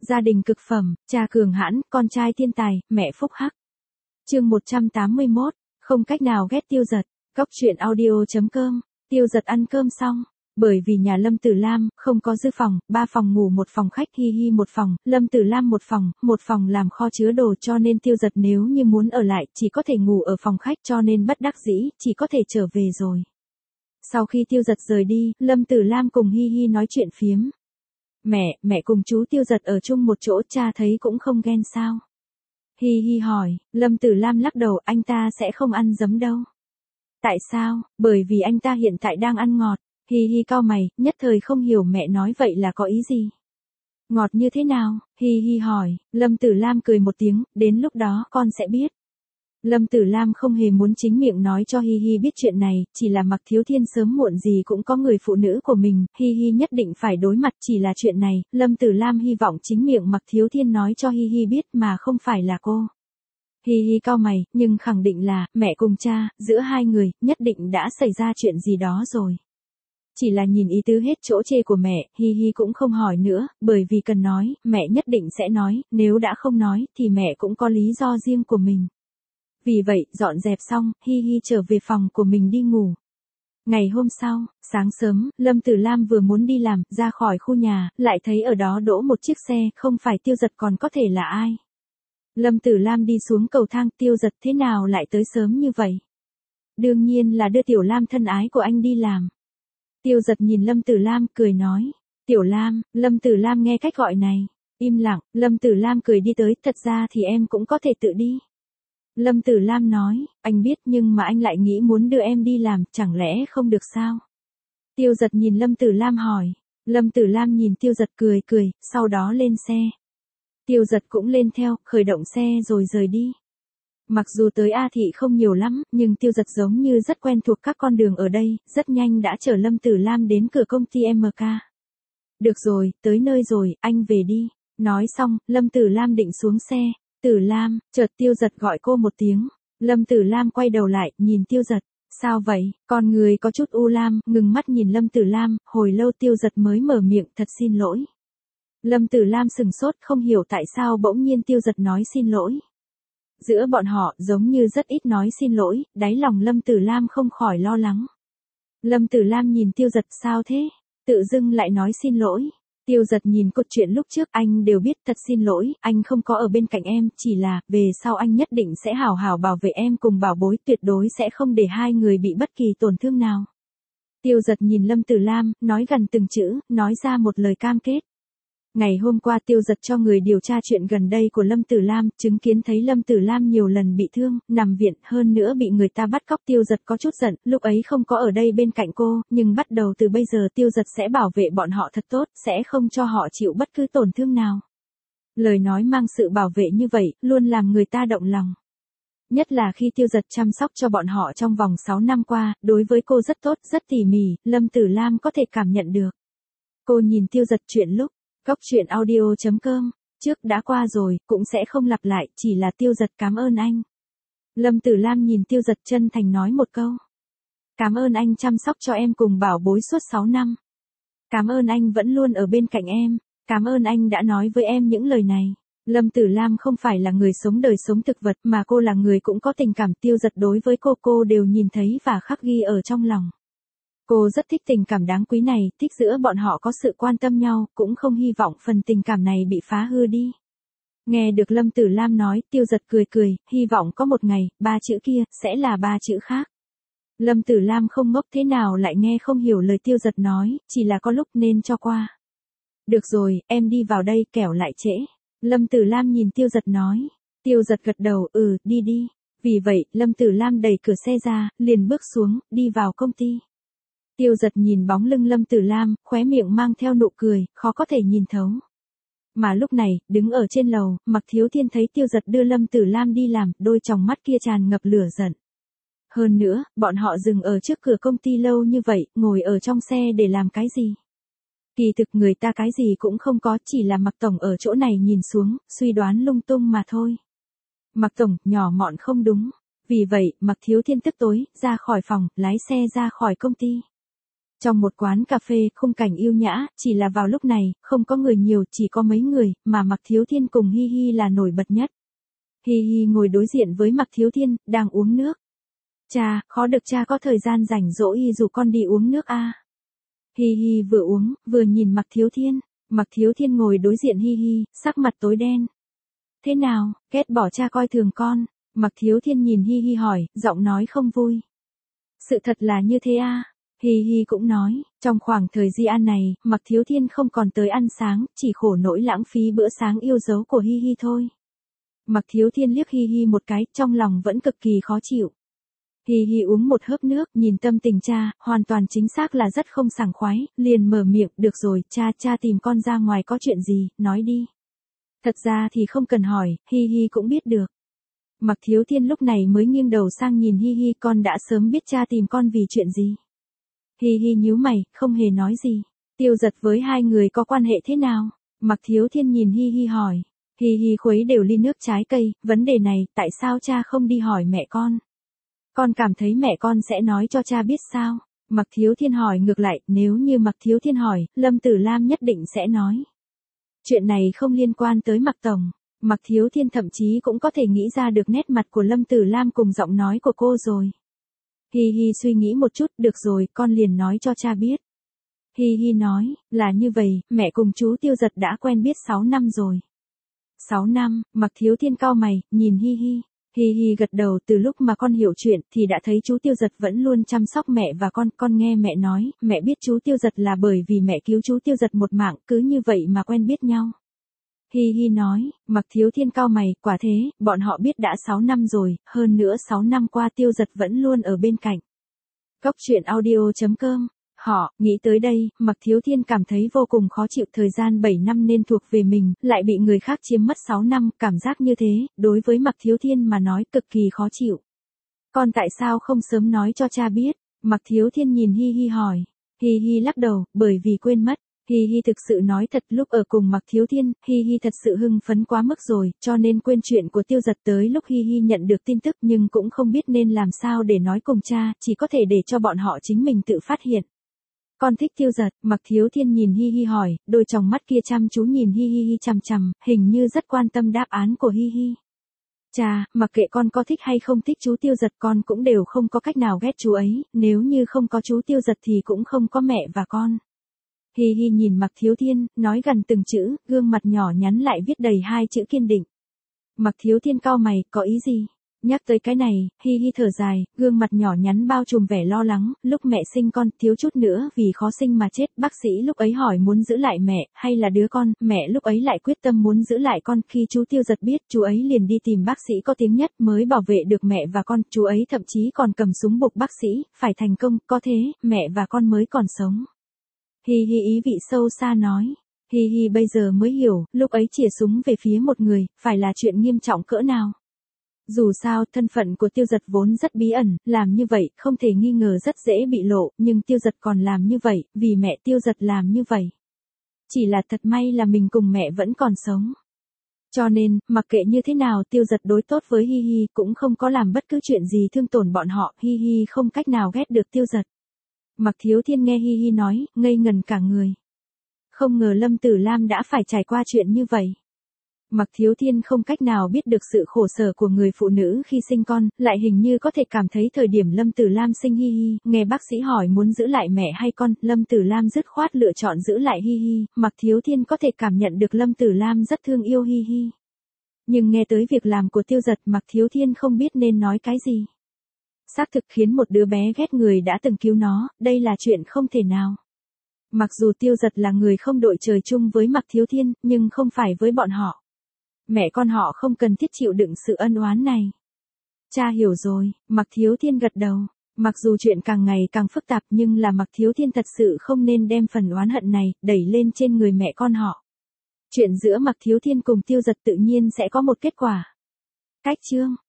Gia đình cực phẩm, cha cường hãn, con trai thiên tài, mẹ phúc hắc. Chương 181, không cách nào ghét Tiêu Dật. Cóc truyện audio.com. Tiêu Dật ăn cơm xong, bởi vì nhà Lâm Tử Lam không có dư phòng, 3 phòng ngủ, 1 phòng khách, Hi Hi 1 phòng, Lâm Tử Lam 1 phòng làm kho chứa đồ, cho nên Tiêu Dật nếu như muốn ở lại chỉ có thể ngủ ở phòng khách, cho nên bất đắc dĩ chỉ có thể trở về rồi. Sau khi Tiêu Dật rời đi, Lâm Tử Lam cùng Hi Hi nói chuyện phiếm. Mẹ cùng chú Tiêu Dật ở chung một chỗ, cha thấy cũng không ghen sao? Hi Hi hỏi. Lâm Tử Lam lắc đầu, anh ta sẽ không ăn giấm đâu. Tại sao? Bởi vì anh ta hiện tại đang ăn ngọt. Hi Hi cau mày, nhất thời không hiểu mẹ nói vậy là có ý gì. Ngọt như thế nào? Hi Hi hỏi. Lâm Tử Lam cười một tiếng, đến lúc đó con sẽ biết. Lâm Tử Lam không hề muốn chính miệng nói cho Hi Hi biết chuyện này, chỉ là Mạc Thiếu Thiên sớm muộn gì cũng có người phụ nữ của mình, Hi Hi nhất định phải đối mặt, chỉ là chuyện này, Lâm Tử Lam hy vọng chính miệng Mạc Thiếu Thiên nói cho Hi Hi biết mà không phải là cô. Hi Hi cau mày, nhưng khẳng định là, mẹ cùng cha, giữa hai người, nhất định đã xảy ra chuyện gì đó rồi. Chỉ là nhìn ý tứ hết chỗ chê của mẹ, Hi Hi cũng không hỏi nữa, bởi vì cần nói, mẹ nhất định sẽ nói, nếu đã không nói, thì mẹ cũng có lý do riêng của mình. Vì vậy, dọn dẹp xong, Hi Hi trở về phòng của mình đi ngủ. Ngày hôm sau, sáng sớm, Lâm Tử Lam vừa muốn đi làm, ra khỏi khu nhà, lại thấy ở đó đỗ một chiếc xe, không phải Tiêu Dật còn có thể là ai. Lâm Tử Lam đi xuống cầu thang, Tiêu Dật thế nào lại tới sớm như vậy? Đương nhiên là đưa Tiểu Lam thân ái của anh đi làm. Tiêu Dật nhìn Lâm Tử Lam, cười nói. Tiểu Lam, Lâm Tử Lam nghe cách gọi này. Im lặng, Lâm Tử Lam cười đi tới, thật ra thì em cũng có thể tự đi. Lâm Tử Lam nói, anh biết nhưng mà anh lại nghĩ muốn đưa em đi làm, chẳng lẽ không được sao? Tiêu Dật nhìn Lâm Tử Lam hỏi. Lâm Tử Lam nhìn Tiêu Dật cười, sau đó lên xe. Tiêu Dật cũng lên theo, khởi động xe rồi rời đi. Mặc dù tới A Thị không nhiều lắm, nhưng Tiêu Dật giống như rất quen thuộc các con đường ở đây, rất nhanh đã chở Lâm Tử Lam đến cửa công ty MK. Được rồi, tới nơi rồi, anh về đi. Nói xong, Lâm Tử Lam định xuống xe. Tử Lam, chợt Tiêu Dật gọi cô một tiếng. Lâm Tử Lam quay đầu lại, nhìn Tiêu Dật. Sao vậy? Con người có chút u lam, ngừng mắt nhìn Lâm Tử Lam, hồi lâu Tiêu Dật mới mở miệng, thật xin lỗi. Lâm Tử Lam sừng sốt, không hiểu tại sao bỗng nhiên Tiêu Dật nói xin lỗi. Giữa bọn họ, giống như rất ít nói xin lỗi, đáy lòng Lâm Tử Lam không khỏi lo lắng. Lâm Tử Lam nhìn Tiêu Dật, sao thế? Tự dưng lại nói xin lỗi. Tiêu Dật nhìn cốt truyện lúc trước, anh đều biết, thật xin lỗi, anh không có ở bên cạnh em, chỉ là, về sau anh nhất định sẽ hảo hảo bảo vệ em cùng bảo bối, tuyệt đối sẽ không để hai người bị bất kỳ tổn thương nào. Tiêu Dật nhìn Lâm Tử Lam, nói gần từng chữ, nói ra một lời cam kết. Ngày hôm qua Tiêu Dật cho người điều tra chuyện gần đây của Lâm Tử Lam, chứng kiến thấy Lâm Tử Lam nhiều lần bị thương, nằm viện, hơn nữa bị người ta bắt cóc. Tiêu Dật có chút giận, lúc ấy không có ở đây bên cạnh cô, nhưng bắt đầu từ bây giờ Tiêu Dật sẽ bảo vệ bọn họ thật tốt, sẽ không cho họ chịu bất cứ tổn thương nào. Lời nói mang sự bảo vệ như vậy, luôn làm người ta động lòng. Nhất là khi Tiêu Dật chăm sóc cho bọn họ trong vòng 6 năm qua, đối với cô rất tốt, rất tỉ mỉ, Lâm Tử Lam có thể cảm nhận được. Cô nhìn Tiêu Dật, chuyện lúc Cóc truyện audio.com, trước đã qua rồi, cũng sẽ không lặp lại, chỉ là Tiêu Dật cảm ơn anh. Lâm Tử Lam nhìn Tiêu Dật chân thành nói một câu. Cảm ơn anh chăm sóc cho em cùng bảo bối suốt 6 năm. Cảm ơn anh vẫn luôn ở bên cạnh em. Cảm ơn anh đã nói với em những lời này. Lâm Tử Lam không phải là người sống đời sống thực vật, mà cô là người cũng có tình cảm. Tiêu Dật đối với cô đều nhìn thấy và khắc ghi ở trong lòng. Cô rất thích tình cảm đáng quý này, thích giữa bọn họ có sự quan tâm nhau, cũng không hy vọng phần tình cảm này bị phá hư đi. Nghe được Lâm Tử Lam nói, Tiêu Dật cười, hy vọng có một ngày, 3 chữ kia, sẽ là 3 chữ khác. Lâm Tử Lam không ngốc thế nào lại nghe không hiểu lời Tiêu Dật nói, chỉ là có lúc nên cho qua. Được rồi, em đi vào đây, kẻo lại trễ. Lâm Tử Lam nhìn Tiêu Dật nói. Tiêu Dật gật đầu, đi. Vì vậy, Lâm Tử Lam đẩy cửa xe ra, liền bước xuống, đi vào công ty. Tiêu Dật nhìn bóng lưng Lâm Tử Lam, khóe miệng mang theo nụ cười, khó có thể nhìn thấu. Mà lúc này, đứng ở trên lầu, Mạc Thiếu Thiên thấy Tiêu Dật đưa Lâm Tử Lam đi làm, đôi tròng mắt kia tràn ngập lửa giận. Hơn nữa, bọn họ dừng ở trước cửa công ty lâu như vậy, ngồi ở trong xe để làm cái gì? Kỳ thực người ta cái gì cũng không có, chỉ là Mạc Tổng ở chỗ này nhìn xuống, suy đoán lung tung mà thôi. Mạc Tổng, nhỏ mọn không đúng. Vì vậy, Mạc Thiếu Thiên tức tối, ra khỏi phòng, lái xe ra khỏi công ty. Trong một quán cà phê, khung cảnh yêu nhã, chỉ là vào lúc này, không có người nhiều, chỉ có mấy người, mà Mạc Thiếu Thiên cùng Hi Hi là nổi bật nhất. Hi Hi ngồi đối diện với Mạc Thiếu Thiên, đang uống nước. Cha, khó được cha có thời gian rảnh rỗi rủ con đi uống nước a. Hi Hi vừa uống, vừa nhìn Mạc Thiếu Thiên. Mạc Thiếu Thiên ngồi đối diện Hi Hi, sắc mặt tối đen. Thế nào, ghét bỏ cha coi thường con? Mạc Thiếu Thiên nhìn Hi Hi hỏi, giọng nói không vui. Sự thật là như thế a. Hi Hi cũng nói, trong khoảng thời gian này, Mạc Thiếu Thiên không còn tới ăn sáng, chỉ khổ nỗi lãng phí bữa sáng yêu dấu của Hi Hi thôi. Mạc Thiếu Thiên liếc Hi Hi một cái, trong lòng vẫn cực kỳ khó chịu. Hi Hi uống một hớp nước, nhìn tâm tình cha, hoàn toàn chính xác là rất không sảng khoái, liền mở miệng, được rồi, cha tìm con ra ngoài có chuyện gì, nói đi. Thật ra thì không cần hỏi, Hi Hi cũng biết được. Mạc Thiếu Thiên lúc này mới nghiêng đầu sang nhìn Hi Hi, con đã sớm biết cha tìm con vì chuyện gì. Hi Hi nhíu mày, không hề nói gì. Tiêu Dật với hai người có quan hệ thế nào? Mạc Thiếu Thiên nhìn Hi Hi hỏi. Hi Hi khuấy đều ly nước trái cây, vấn đề này, tại sao cha không đi hỏi mẹ con? Con cảm thấy mẹ con sẽ nói cho cha biết sao? Mạc Thiếu Thiên hỏi ngược lại, nếu như Mạc Thiếu Thiên hỏi, Lâm Tử Lam nhất định sẽ nói. Chuyện này không liên quan tới Mạc Tổng. Mạc Thiếu Thiên thậm chí cũng có thể nghĩ ra được nét mặt của Lâm Tử Lam cùng giọng nói của cô rồi. Hi Hi suy nghĩ một chút, được rồi, con liền nói cho cha biết. Hi Hi nói, là như vậy, mẹ cùng chú Tiêu Dật đã quen biết 6 năm rồi. 6 năm, Mạc Thiếu Thiên cau mày, nhìn Hi Hi. Hi Hi gật đầu, từ lúc mà con hiểu chuyện thì đã thấy chú Tiêu Dật vẫn luôn chăm sóc mẹ và con nghe mẹ nói, mẹ biết chú Tiêu Dật là bởi vì mẹ cứu chú Tiêu Dật một mạng, cứ như vậy mà quen biết nhau. Hi Hi nói, Mạc Thiếu Thiên cau mày, quả thế, bọn họ biết đã 6 năm rồi, hơn nữa 6 năm qua Tiêu Dật vẫn luôn ở bên cạnh. Cốc truyện audio.com. Họ, nghĩ tới đây, Mạc Thiếu Thiên cảm thấy vô cùng khó chịu, thời gian 7 năm nên thuộc về mình, lại bị người khác chiếm mất 6 năm, cảm giác như thế, đối với Mạc Thiếu Thiên mà nói cực kỳ khó chịu. Con tại sao không sớm nói cho cha biết? Mạc Thiếu Thiên nhìn Hi Hi hỏi. Hi Hi lắc đầu, bởi vì quên mất. Hi Hi thực sự nói thật, lúc ở cùng Mạc Thiếu Thiên, Hi Hi thật sự hưng phấn quá mức rồi, cho nên quên chuyện của Tiêu Dật, tới lúc Hi Hi nhận được tin tức nhưng cũng không biết nên làm sao để nói cùng cha, chỉ có thể để cho bọn họ chính mình tự phát hiện. Con thích Tiêu Dật, Mạc Thiếu Thiên nhìn Hi Hi hỏi, đôi tròng mắt kia chăm chú nhìn Hi Hi chằm chằm, hình như rất quan tâm đáp án của Hi Hi. Cha, mặc kệ con có thích hay không thích chú Tiêu Dật, con cũng đều không có cách nào ghét chú ấy, nếu như không có chú Tiêu Dật thì cũng không có mẹ và con. Hi Hi nhìn Mạc Thiếu Thiên, nói gần từng chữ, gương mặt nhỏ nhắn lại viết đầy hai chữ kiên định. Mạc Thiếu Thiên cau mày, có ý gì? Nhắc tới cái này, Hi Hi thở dài, gương mặt nhỏ nhắn bao trùm vẻ lo lắng, lúc mẹ sinh con, thiếu chút nữa vì khó sinh mà chết, bác sĩ lúc ấy hỏi muốn giữ lại mẹ, hay là đứa con, mẹ lúc ấy lại quyết tâm muốn giữ lại con, khi chú Tiêu Dật biết, chú ấy liền đi tìm bác sĩ có tiếng nhất mới bảo vệ được mẹ và con, chú ấy thậm chí còn cầm súng buộc bác sĩ, phải thành công, có thế, mẹ và con mới còn sống. Hi Hi ý vị sâu xa nói. Hi Hi bây giờ mới hiểu, lúc ấy chĩa súng về phía một người, phải là chuyện nghiêm trọng cỡ nào. Dù sao, thân phận của Tiêu Dật vốn rất bí ẩn, làm như vậy, không thể nghi ngờ rất dễ bị lộ, nhưng Tiêu Dật còn làm như vậy, vì mẹ Tiêu Dật làm như vậy. Chỉ là thật may là mình cùng mẹ vẫn còn sống. Cho nên, mặc kệ như thế nào Tiêu Dật đối tốt với Hi Hi, cũng không có làm bất cứ chuyện gì thương tổn bọn họ, Hi Hi không cách nào ghét được Tiêu Dật. Mạc Thiếu Thiên nghe Hi Hi nói, ngây ngần cả người. Không ngờ Lâm Tử Lam đã phải trải qua chuyện như vậy. Mạc Thiếu Thiên không cách nào biết được sự khổ sở của người phụ nữ khi sinh con, lại hình như có thể cảm thấy thời điểm Lâm Tử Lam sinh Hi Hi, nghe bác sĩ hỏi muốn giữ lại mẹ hay con, Lâm Tử Lam dứt khoát lựa chọn giữ lại Hi Hi, Mạc Thiếu Thiên có thể cảm nhận được Lâm Tử Lam rất thương yêu Hi Hi. Nhưng nghe tới việc làm của Tiêu Dật, Mạc Thiếu Thiên không biết nên nói cái gì. Xác thực khiến một đứa bé ghét người đã từng cứu nó, đây là chuyện không thể nào. Mặc dù Tiêu Dật là người không đội trời chung với Mạc Thiếu Thiên, nhưng không phải với bọn họ. Mẹ con họ không cần thiết chịu đựng sự ân oán này. Cha hiểu rồi, Mạc Thiếu Thiên gật đầu. Mặc dù chuyện càng ngày càng phức tạp nhưng là Mạc Thiếu Thiên thật sự không nên đem phần oán hận này đẩy lên trên người mẹ con họ. Chuyện giữa Mạc Thiếu Thiên cùng Tiêu Dật tự nhiên sẽ có một kết quả. Cách chương